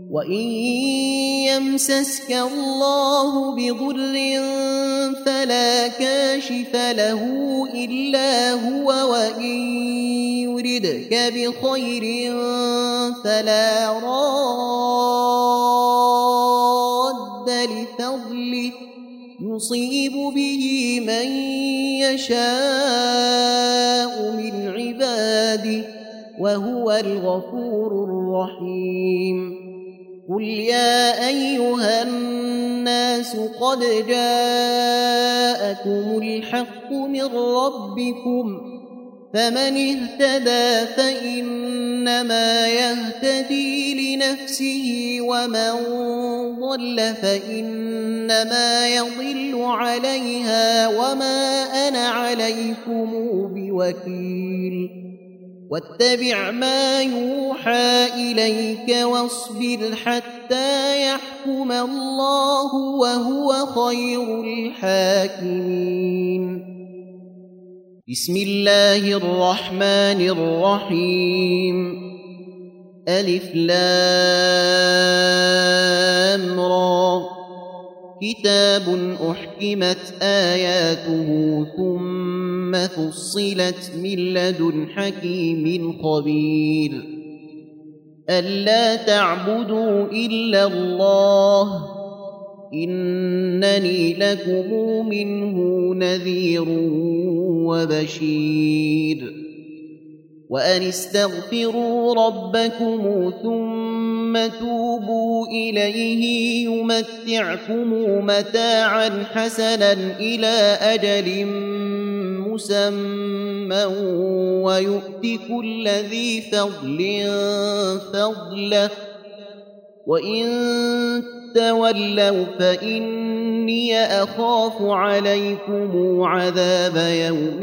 وإن يمسسك الله بضر فلا كاشف له إلا هو وإن يردك بخير فلا راد لفضله يصيب به من يشاء من عباده وهو الغفور الرحيم قل يا أيها الناس قد جاءكم الحق من ربكم فمن اهتدى فإنما يهتدي لنفسه ومن ضل فإنما يضل عليها وما أنا عليكم بوكيل واتبع ما يوحى إليك واصبر حتى يحكم الله وهو خير الحاكمين بسم الله الرحمن الرحيم ألف لام را كتاب أحكمت آياته ثم فصلت من لدن حكيم خبير ألا تعبدوا إلا الله إنني لكم منه نذير وبشير وأن استغفروا ربكم ثم توبوا إليه يمتعكم متاعا حسنا إلى أجل مسمى ويؤت كل ذي فضل فضله وإن تولوا فإني أخاف عليكم عذاب يوم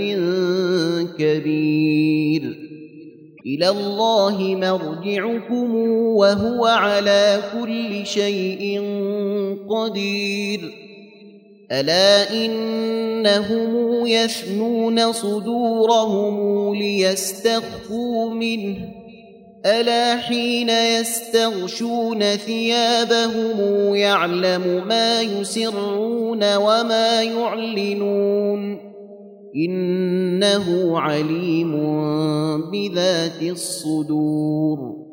كبير إلى الله مرجعكم وهو على كل شيء قدير ألا إنهم يثنون صدورهم ليستخفوا منه ألا حين يستغشون ثيابهم يعلم ما يسرون وما يعلنون إنه عليم بذات الصدور